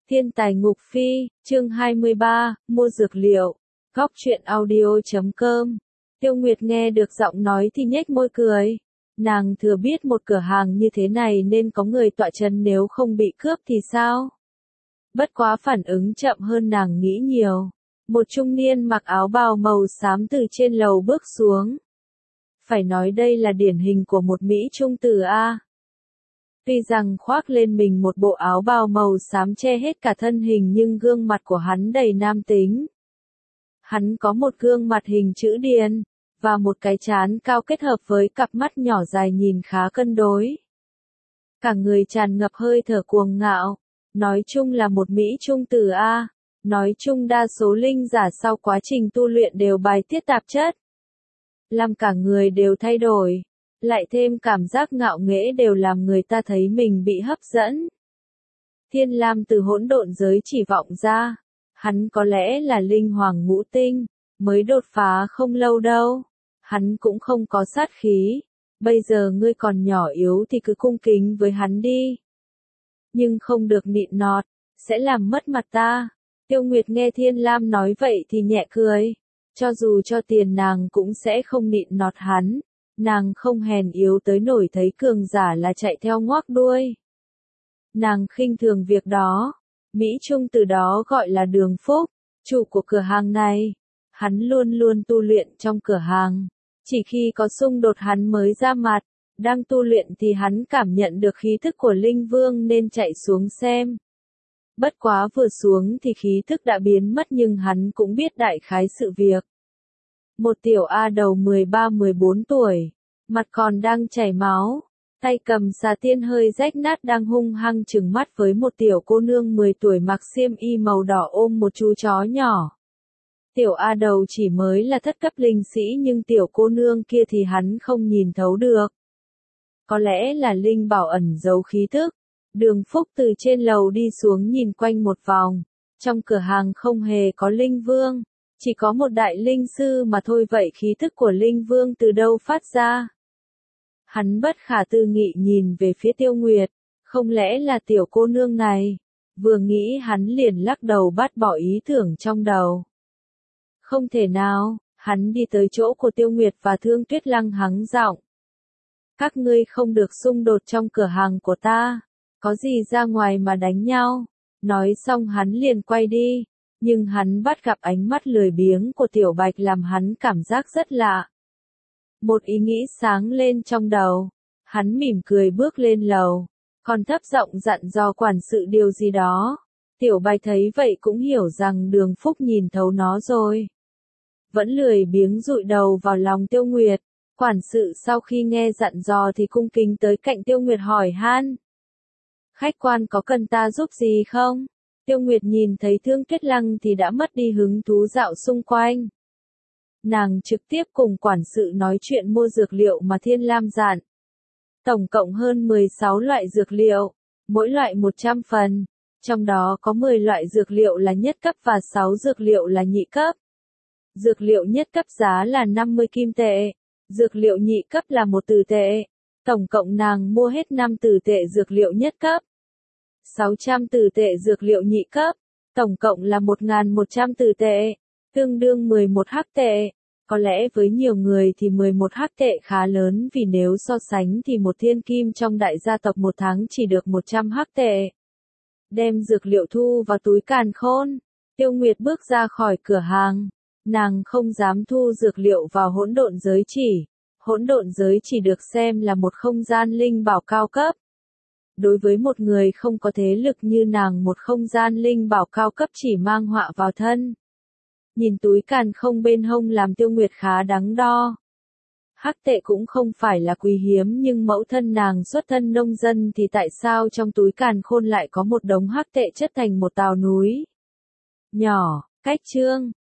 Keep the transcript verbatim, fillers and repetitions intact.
Thiên tài ngục phi, chương hai mươi ba, mua dược liệu. Góc truyện audio chấm com. Tiêu Nguyệt nghe được giọng nói thì nhếch môi cười. Nàng thừa biết một cửa hàng như thế này nên có người tọa chân nếu không bị cướp thì sao? Bất quá phản ứng chậm hơn nàng nghĩ nhiều. Một trung niên mặc áo bào màu xám từ trên lầu bước xuống. Phải nói đây là điển hình của một Mỹ trung tử A. Tuy rằng khoác lên mình một bộ áo bào màu xám che hết cả thân hình nhưng gương mặt của hắn đầy nam tính. Hắn có một gương mặt hình chữ điền, và một cái trán cao kết hợp với cặp mắt nhỏ dài nhìn khá cân đối. Cả người tràn ngập hơi thở cuồng ngạo, nói chung là một Mỹ trung tử A, nói chung đa số linh giả sau quá trình tu luyện đều bài tiết tạp chất. Làm cả người đều thay đổi. Lại thêm cảm giác ngạo nghễ đều làm người ta thấy mình bị hấp dẫn. Thiên Lam từ hỗn độn giới chỉ vọng ra, hắn có lẽ là linh hoàng ngũ tinh, mới đột phá không lâu đâu, hắn cũng không có sát khí, bây giờ ngươi còn nhỏ yếu thì cứ cung kính với hắn đi. Nhưng không được nịnh nọt, sẽ làm mất mặt ta. Tiêu Nguyệt nghe Thiên Lam nói vậy thì nhẹ cười, cho dù cho tiền nàng cũng sẽ không nịnh nọt hắn. Nàng không hèn yếu tới nổi thấy cường giả là chạy theo ngoác đuôi. Nàng khinh thường việc đó. Mỹ Trung từ đó gọi là Đường Phúc, chủ của cửa hàng này. Hắn luôn luôn tu luyện trong cửa hàng. Chỉ khi có xung đột hắn mới ra mặt. Đang tu luyện thì hắn cảm nhận được khí thức của Linh Vương nên chạy xuống xem. Bất quá vừa xuống thì khí thức đã biến mất nhưng hắn cũng biết đại khái sự việc. Một tiểu A đầu mười ba mười bốn tuổi, mặt còn đang chảy máu, tay cầm xà tiên hơi rách nát đang hung hăng trừng mắt với một tiểu cô nương mười tuổi mặc xiêm y màu đỏ ôm một chú chó nhỏ. Tiểu A đầu chỉ mới là thất cấp linh sĩ nhưng tiểu cô nương kia thì hắn không nhìn thấu được. Có lẽ là linh bảo ẩn giấu khí thức. Đường Phúc từ trên lầu đi xuống nhìn quanh một vòng, trong cửa hàng không hề có linh vương. Chỉ có một đại linh sư mà thôi, vậy khí thức của linh vương từ đâu phát ra? Hắn bất khả tư nghị nhìn về phía Tiêu Nguyệt, không lẽ là tiểu cô nương này? Vừa nghĩ hắn liền lắc đầu bát bỏ ý tưởng trong đầu. Không thể nào, hắn đi tới chỗ của Tiêu Nguyệt và Thương Tuyết Lăng hắng giọng. Các ngươi không được xung đột trong cửa hàng của ta, có gì ra ngoài mà đánh nhau. Nói xong hắn liền quay đi. Nhưng hắn bắt gặp ánh mắt lười biếng của Tiểu Bạch làm hắn cảm giác rất lạ. Một ý nghĩ sáng lên trong đầu. Hắn mỉm cười bước lên lầu, còn thấp giọng dặn dò quản sự điều gì đó. Tiểu Bạch thấy vậy cũng hiểu rằng Đường Phúc nhìn thấu nó rồi. Vẫn lười biếng dụi đầu vào lòng Tiêu Nguyệt. Quản sự sau khi nghe dặn dò thì cung kính tới cạnh Tiêu Nguyệt hỏi han. Khách quan có cần ta giúp gì không? Tiêu Nguyệt nhìn thấy Thương Tuyết Lăng thì đã mất đi hứng thú dạo xung quanh. Nàng trực tiếp cùng quản sự nói chuyện mua dược liệu mà Thiên Lam dặn. Tổng cộng hơn mười sáu loại dược liệu, mỗi loại một trăm phần. Trong đó có mười loại dược liệu là nhất cấp và sáu dược liệu là nhị cấp. Dược liệu nhất cấp giá là năm mươi kim tệ, dược liệu nhị cấp là một tử tệ. Tổng cộng nàng mua hết năm tử tệ dược liệu nhất cấp. sáu trăm tử tệ dược liệu nhị cấp, tổng cộng là một nghìn một trăm tử tệ, tương đương mười một hắc tệ. Có lẽ với nhiều người thì mười một hắc tệ khá lớn vì nếu so sánh thì một thiên kim trong đại gia tộc một tháng chỉ được một trăm hắc tệ. Đem dược liệu thu vào túi càn khôn, Tiêu Nguyệt bước ra khỏi cửa hàng. Nàng không dám thu dược liệu vào hỗn độn giới chỉ. Hỗn độn giới chỉ được xem là một không gian linh bảo cao cấp. Đối với một người không có thế lực như nàng, một không gian linh bảo cao cấp chỉ mang họa vào thân. Nhìn túi càn không bên hông làm Tiêu Nguyệt khá đắn đo. Hắc tệ cũng không phải là quý hiếm nhưng mẫu thân nàng xuất thân nông dân thì tại sao trong túi càn khôn lại có một đống hắc tệ chất thành một tàu núi? Nhỏ, cách chương.